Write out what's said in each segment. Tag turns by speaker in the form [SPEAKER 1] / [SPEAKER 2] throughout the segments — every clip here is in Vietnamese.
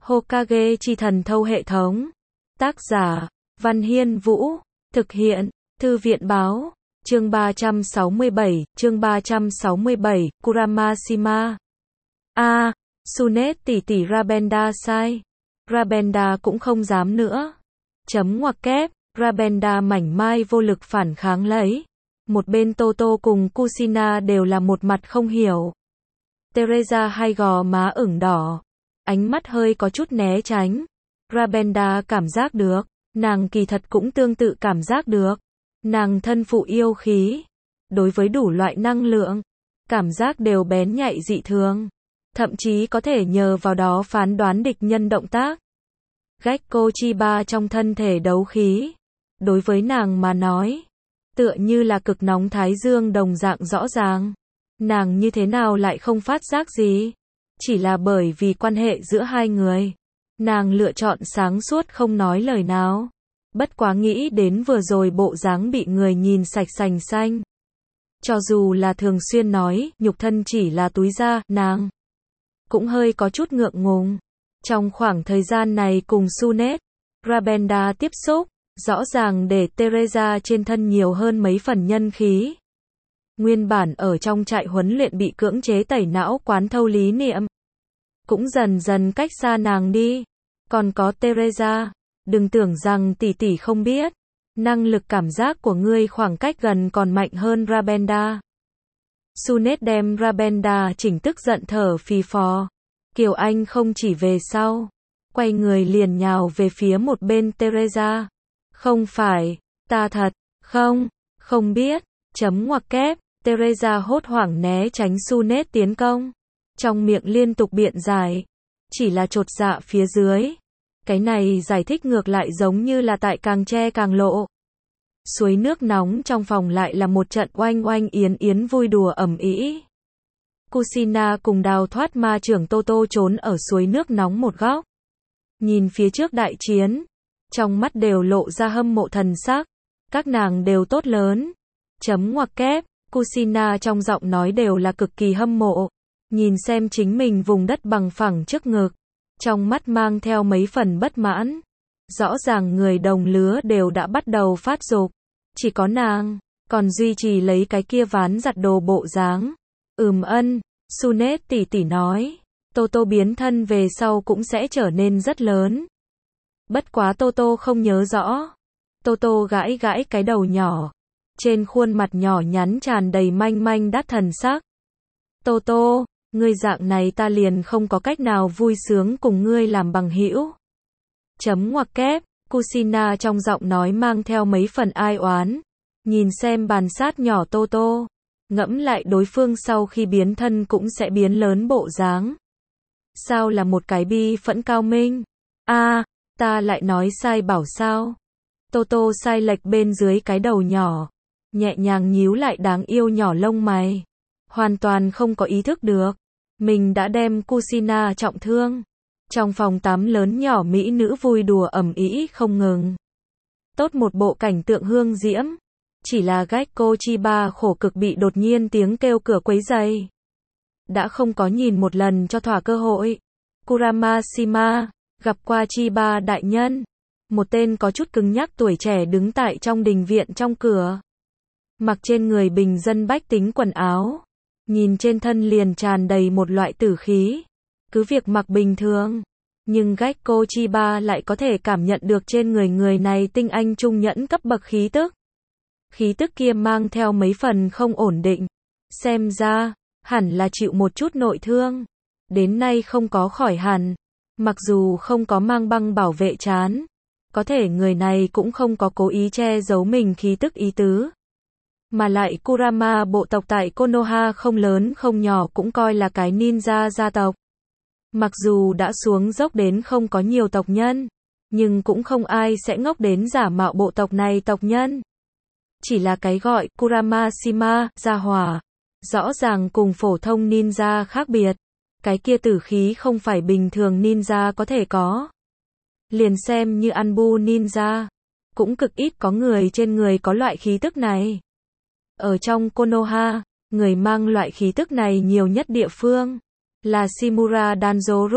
[SPEAKER 1] Hokage chi thần thâu hệ thống. Tác giả, Văn Hiên Vũ. Thực hiện, Thư viện Báo. Chương 367, Kuramashima. Tsunade tỷ tỷ Rabenda sai. Rabenda cũng không dám nữa. Chấm ngoặc kép, Rabenda mảnh mai vô lực phản kháng lấy. Một bên Toto cùng Kushina đều là một mặt không hiểu. Teresa hai gò má ửng đỏ. Ánh mắt hơi có chút né tránh. Rabenda cảm giác được. Nàng kỳ thật cũng tương tự cảm giác được. Nàng thân phụ yêu khí. Đối với đủ loại năng lượng, cảm giác đều bén nhạy dị thường. Thậm chí có thể nhờ vào đó phán đoán địch nhân động tác. Gekko Chiba trong thân thể đấu khí. Đối với nàng mà nói, tựa như là cực nóng thái dương đồng dạng rõ ràng. Nàng như thế nào lại không phát giác gì? Chỉ là bởi vì quan hệ giữa hai người. Nàng lựa chọn sáng suốt không nói lời nào. Bất quá nghĩ đến vừa rồi bộ dáng bị người nhìn sạch sành xanh. Cho dù là thường xuyên nói, nhục thân chỉ là túi da, nàng cũng hơi có chút ngượng ngùng. Trong khoảng thời gian này cùng Tsunade, Rabenda tiếp xúc, rõ ràng để Teresa trên thân nhiều hơn mấy phần nhân khí. Nguyên bản ở trong trại huấn luyện bị cưỡng chế tẩy não quán thâu lý niệm, cũng dần dần cách xa nàng đi. Còn có Teresa, đừng tưởng rằng tỷ tỷ không biết, năng lực cảm giác của ngươi khoảng cách gần còn mạnh hơn Rabenda. Tsunade đem Rabenda chỉnh tức giận thở phì phò. Kiều Anh không chỉ về sau, quay người liền nhào về phía một bên Teresa. Không phải, ta thật, không biết, chấm ngoặc kép, Teresa hốt hoảng né tránh Tsunade tiến công. Trong miệng liên tục biện giải, chỉ là chột dạ phía dưới. Cái này giải thích ngược lại giống như là tại càng che càng lộ. Suối nước nóng trong phòng lại là một trận oanh oanh yến yến vui đùa ầm ĩ. Kushina cùng đào thoát ma trưởng Toto trốn ở suối nước nóng một góc. Nhìn phía trước đại chiến, trong mắt đều lộ ra hâm mộ thần sắc. Các nàng đều tốt lớn. Chấm ngoặc kép, Kushina trong giọng nói đều là cực kỳ hâm mộ. Nhìn xem chính mình vùng đất bằng phẳng trước ngực. Trong mắt mang theo mấy phần bất mãn. Rõ ràng người đồng lứa đều đã bắt đầu phát dục. Chỉ có nàng, còn duy trì lấy cái kia ván giặt đồ bộ dáng. Tsunade tỷ tỷ nói. Toto biến thân về sau cũng sẽ trở nên rất lớn. Bất quá Toto không nhớ rõ. Toto gãi gãi cái đầu nhỏ. Trên khuôn mặt nhỏ nhắn tràn đầy manh manh đắt thần sắc. Toto, ngươi dạng này ta liền không có cách nào vui sướng cùng ngươi làm bằng hữu. Chấm ngoặc kép, Kushina trong giọng nói mang theo mấy phần ai oán. Nhìn xem bàn sát nhỏ Toto. Ngẫm lại đối phương sau khi biến thân cũng sẽ biến lớn bộ dáng. Sao là một cái bi phẫn cao minh? Ta lại nói sai bảo sao? Toto sai lệch bên dưới cái đầu nhỏ. Nhẹ nhàng nhíu lại đáng yêu nhỏ lông mày. Hoàn toàn không có ý thức được. Mình đã đem Kushina trọng thương. Trong phòng tắm lớn nhỏ mỹ nữ vui đùa ầm ĩ không ngừng. Tốt một bộ cảnh tượng hương diễm. Chỉ là Gekko Chiba khổ cực bị đột nhiên tiếng kêu cửa quấy rầy. Đã không có nhìn một lần cho thỏa cơ hội. Kuramashima, gặp qua Chiba đại nhân. Một tên có chút cứng nhắc tuổi trẻ đứng tại trong đình viện trong cửa. Mặc trên người bình dân bách tính quần áo. Nhìn trên thân liền tràn đầy một loại tử khí. Cứ việc mặc bình thường. Nhưng Gekko Chiba lại có thể cảm nhận được trên người này tinh anh trung nhẫn cấp bậc khí tức. Khí tức kia mang theo mấy phần không ổn định. Xem ra, hẳn là chịu một chút nội thương. Đến nay không có khỏi hẳn. Mặc dù không có mang băng bảo vệ trán. Có thể người này cũng không có cố ý che giấu mình khí tức ý tứ. Mà lại Kurama bộ tộc tại Konoha không lớn không nhỏ cũng coi là cái ninja gia tộc. Mặc dù đã xuống dốc đến không có nhiều tộc nhân. Nhưng cũng không ai sẽ ngốc đến giả mạo bộ tộc này tộc nhân. Chỉ là cái gọi Kuramashima, gia hỏa. Rõ ràng cùng phổ thông ninja khác biệt. Cái kia tử khí không phải bình thường ninja có thể có. Liền xem như Anbu ninja. Cũng cực ít có người trên người có loại khí tức này. Ở trong Konoha, người mang loại khí tức này nhiều nhất địa phương là Shimura Danzo Root.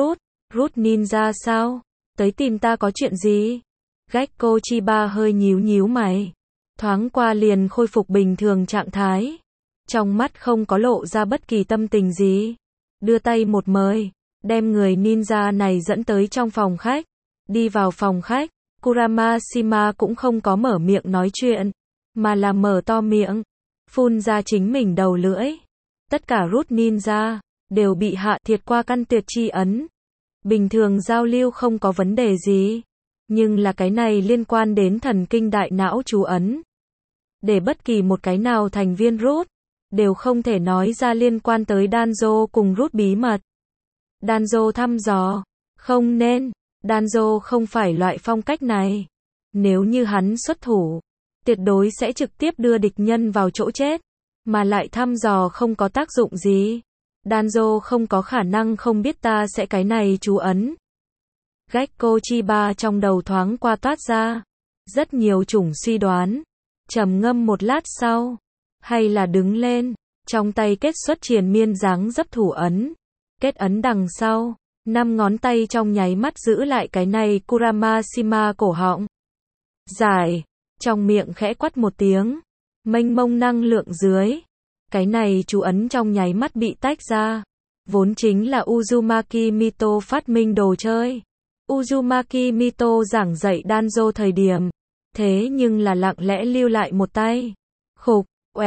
[SPEAKER 1] Root ninja sao? Tới tìm ta có chuyện gì? Gekko Chiba hơi nhíu nhíu mày. Thoáng qua liền khôi phục bình thường trạng thái. Trong mắt không có lộ ra bất kỳ tâm tình gì. Đưa tay một mời, đem người ninja này dẫn tới trong phòng khách. Đi vào phòng khách, Kuramashima cũng không có mở miệng nói chuyện, mà là mở to miệng, phun ra chính mình đầu lưỡi. Tất cả Root ninja đều bị hạ thiệt qua căn tuyệt chi ấn. Bình thường giao lưu không có vấn đề gì, nhưng là cái này liên quan đến thần kinh đại não chú ấn. Để bất kỳ một cái nào thành viên Root đều không thể nói ra liên quan tới Danzo cùng Root bí mật. Danzo thăm dò, không nên, Danzo không phải loại phong cách này. Nếu như hắn xuất thủ, tuyệt đối sẽ trực tiếp đưa địch nhân vào chỗ chết, mà lại thăm dò không có tác dụng gì. Danzo không có khả năng không biết ta sẽ cái này chú ấn. Gekko Chiba trong đầu thoáng qua toát ra rất nhiều chủng suy đoán. Trầm ngâm một lát sau, hay là đứng lên, trong tay kết xuất triền miên dáng dấp thủ ấn. Kết ấn đằng sau, 5 ngón tay trong nháy mắt giữ lại cái này Kuramashima cổ họng. Giải, trong miệng khẽ quát một tiếng, mênh mông năng lượng dưới. Cái này chú ấn trong nháy mắt bị tách ra. Vốn chính là Uzumaki Mito phát minh đồ chơi. Uzumaki Mito giảng dạy Danzo thời điểm, thế nhưng là lặng lẽ lưu lại một tay. Khục,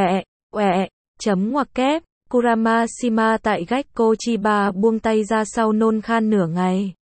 [SPEAKER 1] chấm ngoặc kép, Kuramashima tại Gekko Chiba buông tay ra sau nôn khan nửa ngày.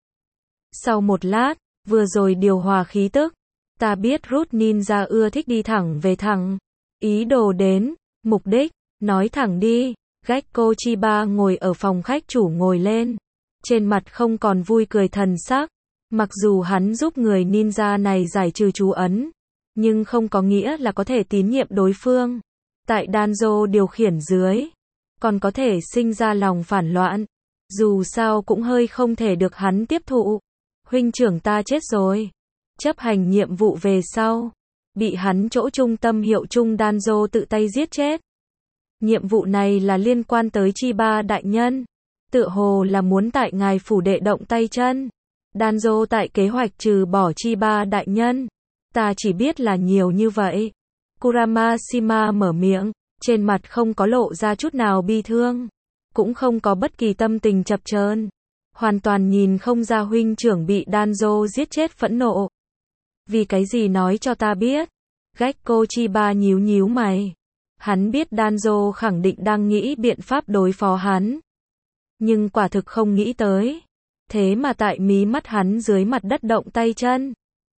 [SPEAKER 1] Sau một lát, vừa rồi điều hòa khí tức, ta biết Root ninja ưa thích đi thẳng về thẳng. Ý đồ đến, mục đích, nói thẳng đi. Gekko Chiba ngồi ở phòng khách chủ ngồi lên. Trên mặt không còn vui cười thần sắc. Mặc dù hắn giúp người ninja này giải trừ chú ấn, nhưng không có nghĩa là có thể tín nhiệm đối phương. Tại Danzo điều khiển dưới, còn có thể sinh ra lòng phản loạn. Dù sao cũng hơi không thể được hắn tiếp thụ. Huynh trưởng ta chết rồi. Chấp hành nhiệm vụ về sau, bị hắn chỗ trung tâm hiệu trung Danzo tự tay giết chết. Nhiệm vụ này là liên quan tới Chiba đại nhân. Tựa hồ là muốn tại ngài phủ đệ động tay chân. Danzo tại kế hoạch trừ bỏ Chiba đại nhân. Ta chỉ biết là nhiều như vậy. Kuramashima mở miệng, trên mặt không có lộ ra chút nào bi thương, cũng không có bất kỳ tâm tình chập chờn, hoàn toàn nhìn không ra huynh trưởng bị Danzo giết chết phẫn nộ. Vì cái gì nói cho ta biết? Gekko Chiba nhíu nhíu mày. Hắn biết Danzo khẳng định đang nghĩ biện pháp đối phó hắn, nhưng quả thực không nghĩ tới. Thế mà tại mí mắt hắn dưới mặt đất động tay chân.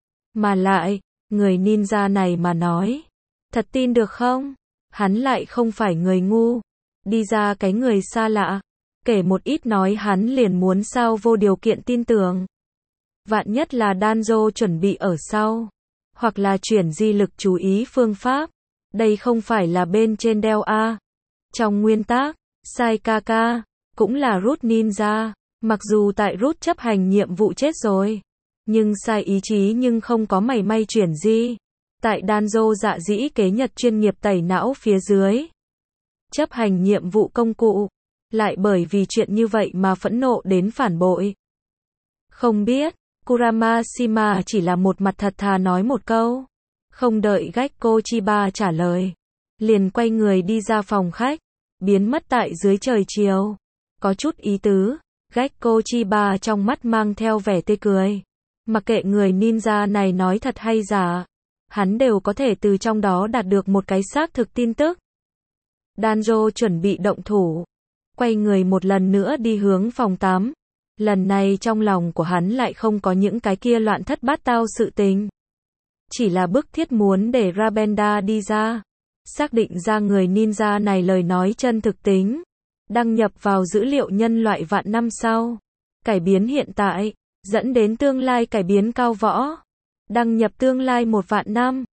[SPEAKER 1] Mà lại, người ninja này mà nói, thật tin được không? Hắn lại không phải người ngu. Đi ra cái người xa lạ, kể một ít nói hắn liền muốn sao vô điều kiện tin tưởng. Vạn nhất là Danzo chuẩn bị ở sau, hoặc là chuyển di lực chú ý phương pháp. Đây không phải là bên trên đeo A. Trong nguyên tắc, Saikaka cũng là Root ninja. Mặc dù tại Root chấp hành nhiệm vụ chết rồi, nhưng sai ý chí nhưng không có mảy may chuyển di. Tại Danzo dạ dĩ kế nhật chuyên nghiệp tẩy não phía dưới, chấp hành nhiệm vụ công cụ, lại bởi vì chuyện như vậy mà phẫn nộ đến phản bội. Không biết, Kuramashima chỉ là một mặt thật thà nói một câu. Không đợi Gekko Chiba trả lời, liền quay người đi ra phòng khách, biến mất tại dưới trời chiều. Có chút ý tứ. Gekko Chiba trong mắt mang theo vẻ tươi cười. Mặc kệ người ninja này nói thật hay giả, hắn đều có thể từ trong đó đạt được một cái xác thực tin tức. Danzo chuẩn bị động thủ, quay người một lần nữa đi hướng phòng tắm. Lần này trong lòng của hắn lại không có những cái kia loạn thất bát tao sự tình. Chỉ là bức thiết muốn để Rabenda đi ra, xác định ra người ninja này lời nói chân thực tính, đăng nhập vào dữ liệu nhân loại vạn năm sau, cải biến hiện tại, dẫn đến tương lai cải biến cao võ, đăng nhập tương lai 1 vạn năm.